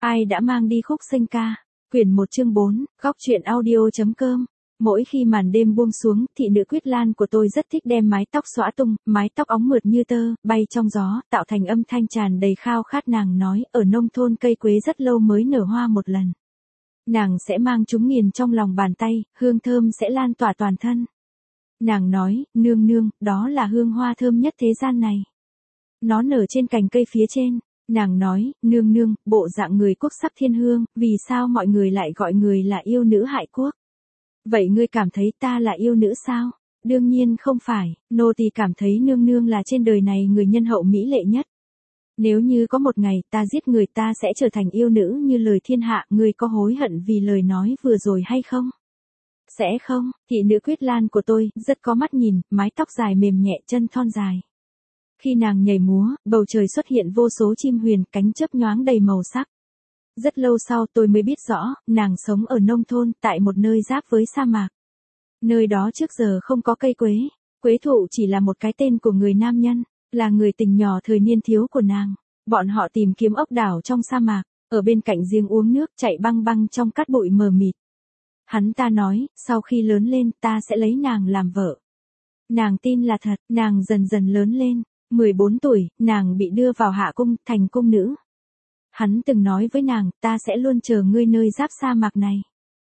Ai đã mang đi khúc sinh ca? Quyển 1 chương 4, góc truyện audio.com. Mỗi khi màn đêm buông xuống, thị nữ Quyết Lan của tôi rất thích đem mái tóc xõa tung, mái tóc óng mượt như tơ, bay trong gió, tạo thành âm thanh tràn đầy khao khát. Nàng nói, ở nông thôn cây quế rất lâu mới nở hoa một lần. Nàng sẽ mang chúng nghiền trong lòng bàn tay, hương thơm sẽ lan tỏa toàn thân. Nàng nói, nương nương, đó là hương hoa thơm nhất thế gian này. Nó nở trên cành cây phía trên. Nàng nói, nương nương, bộ dạng người quốc sắc thiên hương, vì sao mọi người lại gọi người là yêu nữ hại quốc? Vậy ngươi cảm thấy ta là yêu nữ sao? Đương nhiên không phải, nô tỳ cảm thấy nương nương là trên đời này người nhân hậu mỹ lệ nhất. Nếu như có một ngày ta giết người ta sẽ trở thành yêu nữ như lời thiên hạ, ngươi có hối hận vì lời nói vừa rồi hay không? Sẽ không, thị nữ Quyết Lan của tôi, rất có mắt nhìn, mái tóc dài mềm nhẹ, chân thon dài. Khi nàng nhảy múa, bầu trời xuất hiện vô số chim huyền, cánh chớp nhoáng đầy màu sắc. Rất lâu sau tôi mới biết rõ, nàng sống ở nông thôn, tại một nơi giáp với sa mạc. Nơi đó trước giờ không có cây quế. Quế thụ chỉ là một cái tên của người nam nhân, là người tình nhỏ thời niên thiếu của nàng. Bọn họ tìm kiếm ốc đảo trong sa mạc, ở bên cạnh giếng uống nước, chạy băng băng trong cát bụi mờ mịt. Hắn ta nói, sau khi lớn lên ta sẽ lấy nàng làm vợ. Nàng tin là thật, nàng dần dần lớn lên. 14 tuổi, nàng bị đưa vào hạ cung, thành cung nữ. Hắn từng nói với nàng, ta sẽ luôn chờ ngươi nơi giáp sa mạc này.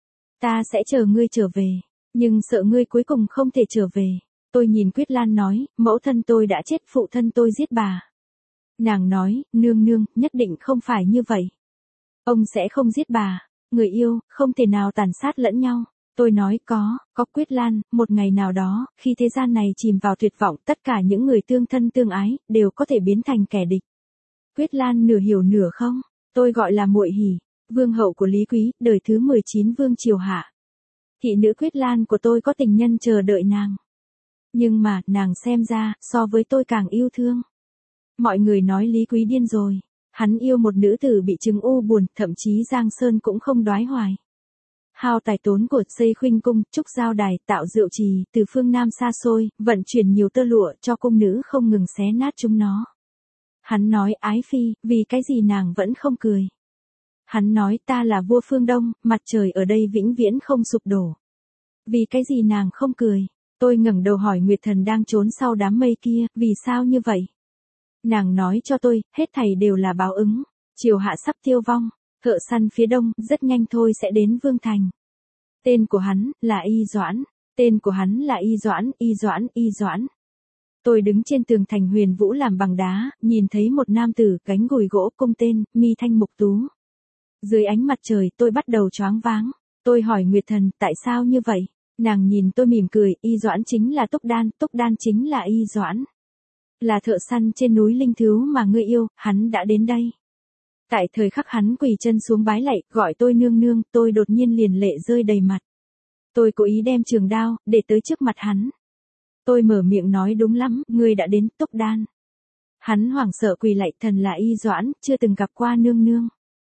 Ta sẽ chờ ngươi trở về, nhưng sợ ngươi cuối cùng không thể trở về. Tôi nhìn Quyết Lan nói, mẫu thân tôi đã chết, phụ thân tôi giết bà. Nàng nói, nương nương, nhất định không phải như vậy. Ông sẽ không giết bà, người yêu, không thể nào tàn sát lẫn nhau. Tôi nói có Quyết Lan, một ngày nào đó, khi thế gian này chìm vào tuyệt vọng, tất cả những người tương thân tương ái, đều có thể biến thành kẻ địch. Quyết Lan nửa hiểu nửa không, tôi gọi là muội hỉ, vương hậu của Lý Quý, đời thứ 19 vương triều hạ. Thị nữ Quyết Lan của tôi có tình nhân chờ đợi nàng. Nhưng mà, nàng xem ra, so với tôi càng yêu thương. Mọi người nói Lý Quý điên rồi, hắn yêu một nữ tử bị chứng u buồn, thậm chí Giang Sơn cũng không đoái hoài. Hao tài tốn của xây khuynh cung, trúc giao đài, tạo rượu trì, từ phương Nam xa xôi, vận chuyển nhiều tơ lụa cho cung nữ không ngừng xé nát chúng nó. Hắn nói ái phi, vì cái gì nàng vẫn không cười. Hắn nói ta là vua phương Đông, mặt trời ở đây vĩnh viễn không sụp đổ. Vì cái gì nàng không cười. Tôi ngẩng đầu hỏi Nguyệt Thần đang trốn sau đám mây kia, vì sao như vậy? Nàng nói cho tôi, hết thảy đều là báo ứng. Triều hạ sắp tiêu vong. Thợ săn phía đông, rất nhanh thôi sẽ đến Vương Thành. Tên của hắn, là Y Doãn. Tên của hắn là Y Doãn, Y Doãn, Y Doãn. Tôi đứng trên tường thành Huyền Vũ làm bằng đá, nhìn thấy một nam tử, gánh gùi gỗ, cung tên, mi thanh mục tú. Dưới ánh mặt trời, tôi bắt đầu choáng váng. Tôi hỏi Nguyệt Thần, tại sao như vậy? Nàng nhìn tôi mỉm cười, Y Doãn chính là Túc Đan chính là Y Doãn. Là thợ săn trên núi Linh Thứu mà ngươi yêu, hắn đã đến đây. Tại thời khắc hắn quỳ chân xuống bái lạy, gọi tôi nương nương, tôi đột nhiên liền lệ rơi đầy mặt. Tôi cố ý đem trường đao, để tới trước mặt hắn. Tôi mở miệng nói đúng lắm, ngươi đã đến, Túc Đan. Hắn hoảng sợ quỳ lạy, thần là Y Doãn, chưa từng gặp qua nương nương.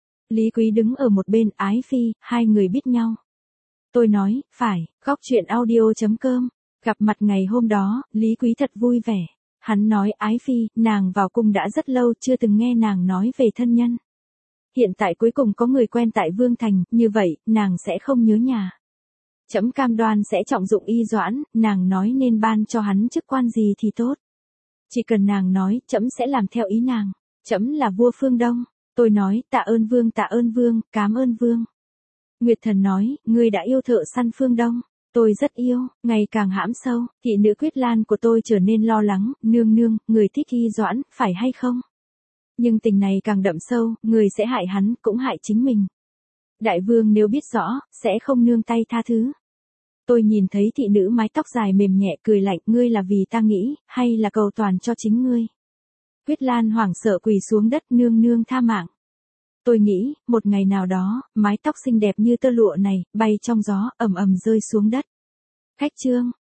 Lý Quý đứng ở một bên, ái phi, hai người biết nhau. Tôi nói, phải, góc truyện audio.com. Gặp mặt ngày hôm đó, Lý Quý thật vui vẻ. Hắn nói ái phi, nàng vào cung đã rất lâu, chưa từng nghe nàng nói về thân nhân. Hiện tại cuối cùng có người quen tại Vương Thành, như vậy, nàng sẽ không nhớ nhà. Trẫm cam đoan sẽ trọng dụng Y Doãn, nàng nói nên ban cho hắn chức quan gì thì tốt. Chỉ cần nàng nói, trẫm sẽ làm theo ý nàng. Trẫm là vua phương Đông. Tôi nói, tạ ơn vương, cám ơn vương. Nguyệt Thần nói, ngươi đã yêu thợ săn phương Đông. Tôi rất yêu, ngày càng hãm sâu, thị nữ Quyết Lan của tôi trở nên lo lắng, nương nương, người thích Y Doãn, phải hay không? Nhưng tình này càng đậm sâu, người sẽ hại hắn, cũng hại chính mình. Đại vương nếu biết rõ, sẽ không nương tay tha thứ. Tôi nhìn thấy thị nữ mái tóc dài mềm nhẹ cười lạnh, ngươi là vì ta nghĩ, hay là cầu toàn cho chính ngươi? Quyết Lan hoảng sợ quỳ xuống đất, nương nương tha mạng. Tôi nghĩ, một ngày nào đó, mái tóc xinh đẹp như tơ lụa này, bay trong gió, ầm ầm rơi xuống đất. Khách chương.